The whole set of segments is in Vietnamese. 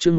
chương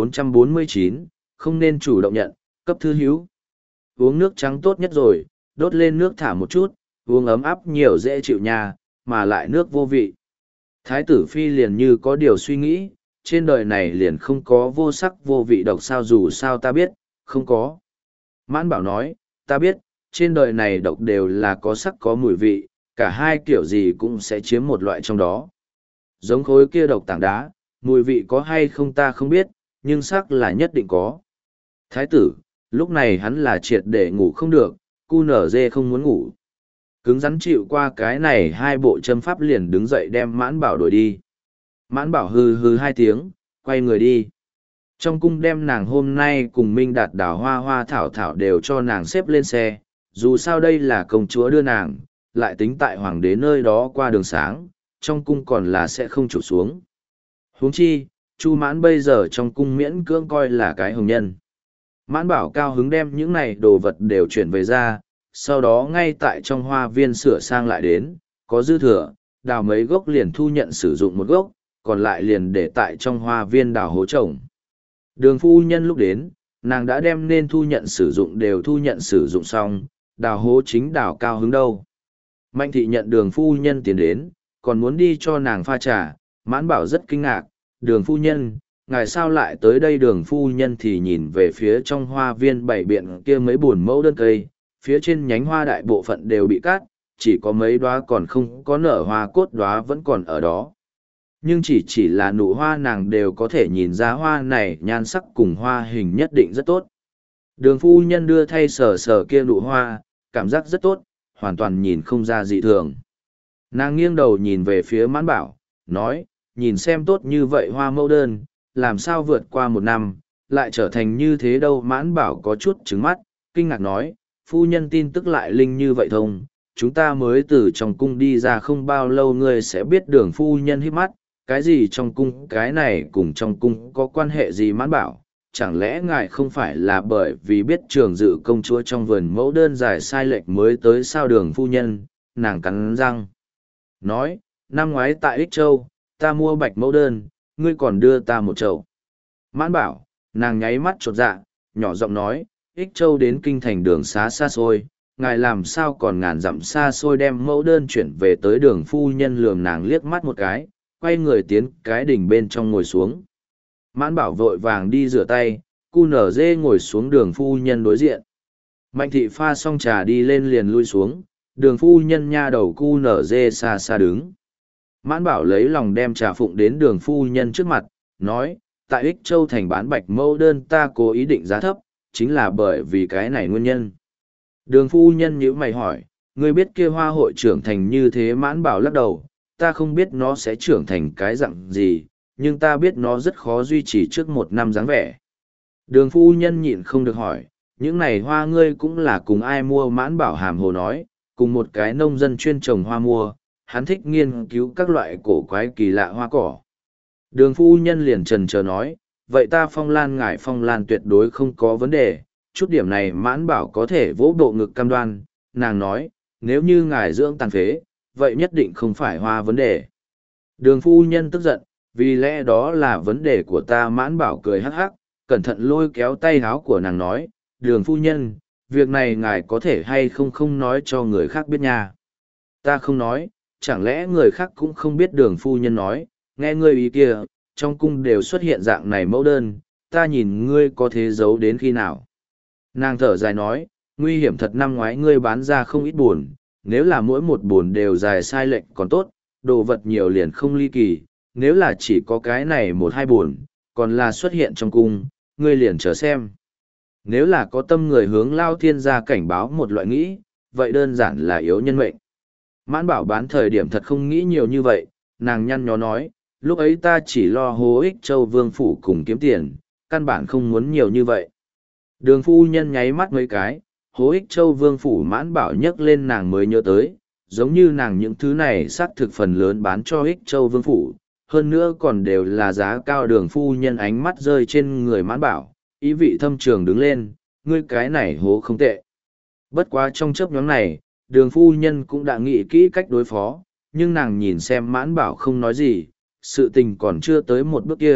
1449, không nên chủ động nhận, cấp thư hữu. Uống nước trắng tốt nhất rồi, đốt lên nước thả một chút, uống ấm áp nhiều dễ chịu nha, mà lại nước vô vị. Thái tử Phi liền như có điều suy nghĩ, trên đời này liền không có vô sắc vô vị độc sao, dù sao ta biết, không có. Mãn Bảo nói, ta biết, trên đời này độc đều là có sắc có mùi vị, cả hai kiểu gì cũng sẽ chiếm một loại trong đó. Giống khối kia độc tảng đá, mùi vị có hay không ta không biết, nhưng sắc là nhất định có. Thái tử, lúc này hắn là triệt để ngủ không được, cu nở dê không muốn ngủ. Cứng rắn chịu qua cái này hai bộ châm pháp liền đứng dậy đem Mãn Bảo đuổi đi. Mãn Bảo hừ hừ hai tiếng, quay người đi. Trong cung đem nàng hôm nay cùng Minh Đạt đào hoa hoa thảo thảo đều cho nàng xếp lên xe, dù sao đây là công chúa đưa nàng, lại tính tại hoàng đế nơi đó qua đường sáng, trong cung còn là sẽ không chụp xuống. Huống chi, Chu Mãn bây giờ trong cung miễn cưỡng coi là cái hồng nhân. Mãn Bảo cao hứng đem những này đồ vật đều chuyển về ra, sau đó ngay tại trong hoa viên sửa sang lại đến, có dư thừa, đào mấy gốc liền thu nhận sử dụng một gốc, còn lại liền để tại trong hoa viên đào hố trồng. Đường phu nhân lúc đến, nàng đã đem nên thu nhận sử dụng đều thu nhận sử dụng xong, đào hố chính đào cao hứng đâu. Mạnh thị nhận đường phu nhân tiến đến, còn muốn đi cho nàng pha trà, Mãn Bảo rất kinh ngạc, đường phu nhân, ngài sao lại tới đây? Đường phu nhân thì nhìn về phía trong hoa viên bảy biện kia mấy buồn mẫu đơn cây, phía trên nhánh hoa đại bộ phận đều bị cắt, chỉ có mấy đóa còn không có nở hoa, cốt đóa vẫn còn ở đó. Nhưng chỉ là nụ hoa nàng đều có thể nhìn ra hoa này nhan sắc cùng hoa hình nhất định rất tốt. Đường phu nhân đưa thay sờ sờ kia nụ hoa, cảm giác rất tốt, hoàn toàn nhìn không ra dị thường. Nàng nghiêng đầu nhìn về phía Mãn Bảo, nói, nhìn xem tốt như vậy hoa mẫu đơn, làm sao vượt qua một năm, lại trở thành như thế đâu? Mãn Bảo có chút trứng mắt, kinh ngạc nói, phu nhân tin tức lại linh như vậy thông, chúng ta mới từ trong cung đi ra không bao lâu ngươi sẽ biết. Đường phu nhân híp mắt, cái gì trong cung, cái này cùng trong cung có quan hệ gì? Mãn Bảo, chẳng lẽ ngài không phải là bởi vì biết Trường Dự công chúa trong vườn mẫu đơn giải sai lệch mới tới sao? Đường phu nhân, nàng cắn răng, nói, năm ngoái tại Ích Châu, ta mua bạch mẫu đơn, ngươi còn đưa ta một chậu. Mãn Bảo, nàng nháy mắt chột dạ, nhỏ giọng nói, Ích Châu đến kinh thành đường xá xa xôi, ngài làm sao còn ngàn dặm xa xôi đem mẫu đơn chuyển về tới? Đường phu nhân lườm nàng liếc mắt một cái, quay người tiến cái đỉnh bên trong ngồi xuống. Mãn Bảo vội vàng đi rửa tay, cu nở dê ngồi xuống đường phu nhân đối diện. Mạnh thị pha xong trà đi lên liền lui xuống, đường phu nhân nha đầu cu nở dê xa xa đứng. Mãn Bảo lấy lòng đem trà phụng đến đường phu nhân trước mặt, nói, tại Ích Châu thành bán bạch mẫu đơn ta cố ý định giá thấp, chính là bởi vì cái này nguyên nhân. Đường phu nhân nhíu mày hỏi, ngươi biết kia hoa hội trưởng thành như thế? Mãn Bảo lắc đầu, ta không biết nó sẽ trưởng thành cái dạng gì, nhưng ta biết nó rất khó duy trì trước một năm dáng vẻ. Đường phu nhân nhịn không được hỏi, những này hoa ngươi cũng là cùng ai mua? Mãn Bảo hàm hồ nói, cùng một cái nông dân chuyên trồng hoa mua, hắn thích nghiên cứu các loại cổ quái kỳ lạ hoa cỏ. Đường phu nhân liền trần chờ nói, vậy ta phong lan ngải phong lan tuyệt đối không có vấn đề, chút điểm này Mãn Bảo có thể vỗ bộ ngực cam đoan. Nàng nói, nếu như ngài dưỡng tàn phế, vậy nhất định không phải hoa vấn đề. Đường phu nhân tức giận, vì lẽ đó là vấn đề của ta. Mãn Bảo cười hắc hắc, cẩn thận lôi kéo tay áo của nàng nói, đường phu nhân, việc này ngài có thể hay không nói cho người khác biết nha. Ta không nói, chẳng lẽ người khác cũng không biết? Đường phu nhân nói, nghe ngươi ý kia, trong cung đều xuất hiện dạng này mẫu đơn, ta nhìn ngươi có thế giấu đến khi nào. Nàng thở dài nói, nguy hiểm thật, năm ngoái ngươi bán ra không ít buồn, nếu là mỗi một buồn đều dài sai lệch còn tốt, đồ vật nhiều liền không ly kỳ, nếu là chỉ có cái này một hai buồn, còn là xuất hiện trong cung, ngươi liền chờ xem. Nếu là có tâm người hướng Lao Thiên gia cảnh báo một loại nghĩ, vậy đơn giản là yếu nhân mệnh. Mãn Bảo bán thời điểm thật không nghĩ nhiều như vậy, nàng nhăn nhó nói, lúc ấy ta chỉ lo hố Ích Châu vương phủ cùng kiếm tiền, căn bản không muốn nhiều như vậy. Đường phu nhân nháy mắt mấy cái, hố Ích Châu vương phủ. Mãn Bảo nhấc lên nàng mới nhớ tới, giống như nàng những thứ này xác thực phần lớn bán cho Ích Châu vương phủ, hơn nữa còn đều là giá cao. Đường phu nhân ánh mắt rơi trên người Mãn Bảo, ý vị thâm trường đứng lên, ngươi cái này hố không tệ. Bất quá trong chớp nhoáng này, đường phu nhân cũng đã nghĩ kỹ cách đối phó, nhưng nàng nhìn xem Mãn Bảo không nói gì, sự tình còn chưa tới một bước kia,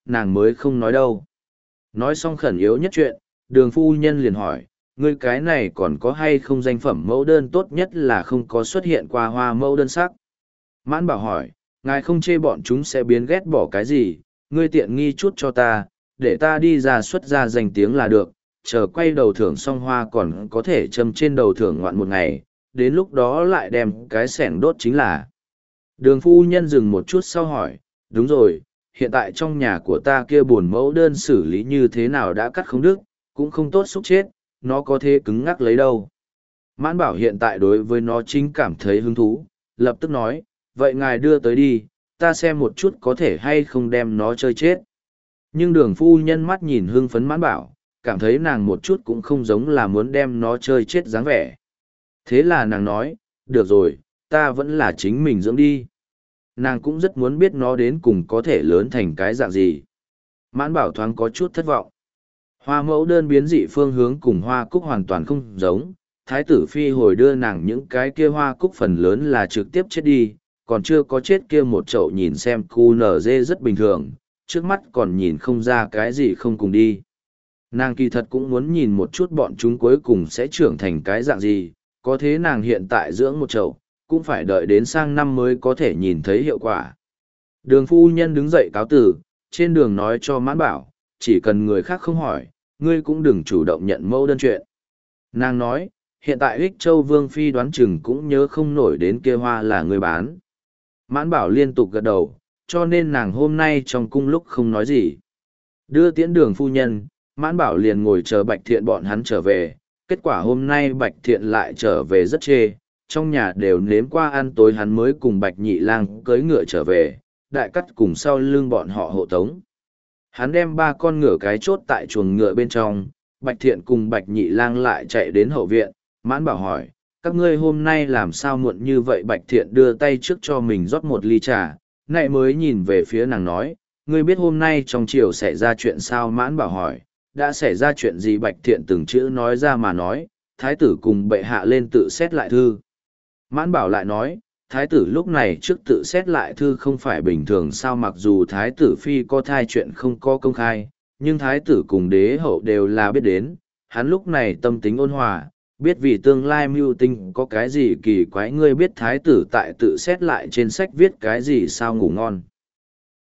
nàng mới không nói đâu. Nói xong khẩn yếu nhất chuyện, đường phu nhân liền hỏi, ngươi cái này còn có hay không danh phẩm mẫu đơn, tốt nhất là không có xuất hiện qua hoa mẫu đơn sắc. Mãn Bảo hỏi, ngài không chê bọn chúng sẽ biến ghét bỏ cái gì, ngươi tiện nghi chút cho ta, để ta đi ra xuất ra danh tiếng là được, chờ quay đầu thưởng xong hoa còn có thể châm trên đầu thưởng ngoạn một ngày, đến lúc đó lại đem cái xẻng đốt chính là. Đường phu nhân dừng một chút sau hỏi, đúng rồi, hiện tại trong nhà của ta kia buồn mẫu đơn xử lý như thế nào đã cắt không đứt, cũng không tốt xúc chết, nó có thế cứng ngắc lấy đâu. Mãn Bảo hiện tại đối với nó chính cảm thấy hứng thú, lập tức nói, vậy ngài đưa tới đi, ta xem một chút có thể hay không đem nó chơi chết. Nhưng đường phu nhân mắt nhìn hưng phấn Mãn Bảo, cảm thấy nàng một chút cũng không giống là muốn đem nó chơi chết dáng vẻ. Thế là nàng nói, được rồi, ta vẫn là chính mình dưỡng đi. Nàng cũng rất muốn biết nó đến cùng có thể lớn thành cái dạng gì. Mãn Bảo thoáng có chút thất vọng. Hoa mẫu đơn biến dị phương hướng cùng hoa cúc hoàn toàn không giống. Thái tử phi hồi đưa nàng những cái kia hoa cúc phần lớn là trực tiếp chết đi, còn chưa có chết kia một chậu nhìn xem cu nở dê rất bình thường, trước mắt còn nhìn không ra cái gì không cùng đi. Nàng kỳ thật cũng muốn nhìn một chút bọn chúng cuối cùng sẽ trưởng thành cái dạng gì, có thế nàng hiện tại dưỡng một chậu, cũng phải đợi đến sang năm mới có thể nhìn thấy hiệu quả. Đường phu nhân đứng dậy cáo tử, trên đường nói cho Mãn Bảo, chỉ cần người khác không hỏi, ngươi cũng đừng chủ động nhận mẫu đơn chuyện. Nàng nói, hiện tại Ích Châu Vương Phi đoán chừng cũng nhớ không nổi đến kia hoa là người bán. Mãn Bảo liên tục gật đầu, cho nên nàng hôm nay trong cung lúc không nói gì. Đưa tiễn đường phu nhân, Mãn Bảo liền ngồi chờ Bạch Thiện bọn hắn trở về. Kết quả hôm nay Bạch Thiện lại trở về rất chê, trong nhà đều nếm qua ăn tối, hắn mới cùng Bạch Nhị Lang cưỡi ngựa trở về, đại cắt cùng sau lưng bọn họ hộ tống. Hắn đem 3 con ngựa cái chốt tại chuồng ngựa bên trong, Bạch Thiện cùng Bạch Nhị Lang lại chạy đến hậu viện. Mãn Bảo hỏi, các ngươi hôm nay làm sao muộn như vậy? Bạch Thiện đưa tay trước cho mình rót một ly trà, nãy mới nhìn về phía nàng nói, ngươi biết hôm nay trong triều xảy ra chuyện sao? Mãn Bảo hỏi, đã xảy ra chuyện gì? Bạch Thiện từng chữ nói ra mà nói, thái tử cùng bệ hạ lên tự xét lại thư. Mãn Bảo lại nói, thái tử lúc này trước tự xét lại thư không phải bình thường sao? Mặc dù thái tử phi có thai chuyện không có công khai, nhưng thái tử cùng đế hậu đều là biết đến, hắn lúc này tâm tính ôn hòa, biết vì tương lai mưu tinh có cái gì kỳ quái. Ngươi biết thái tử tại tự xét lại trên sách viết cái gì sao? Ngủ ngon.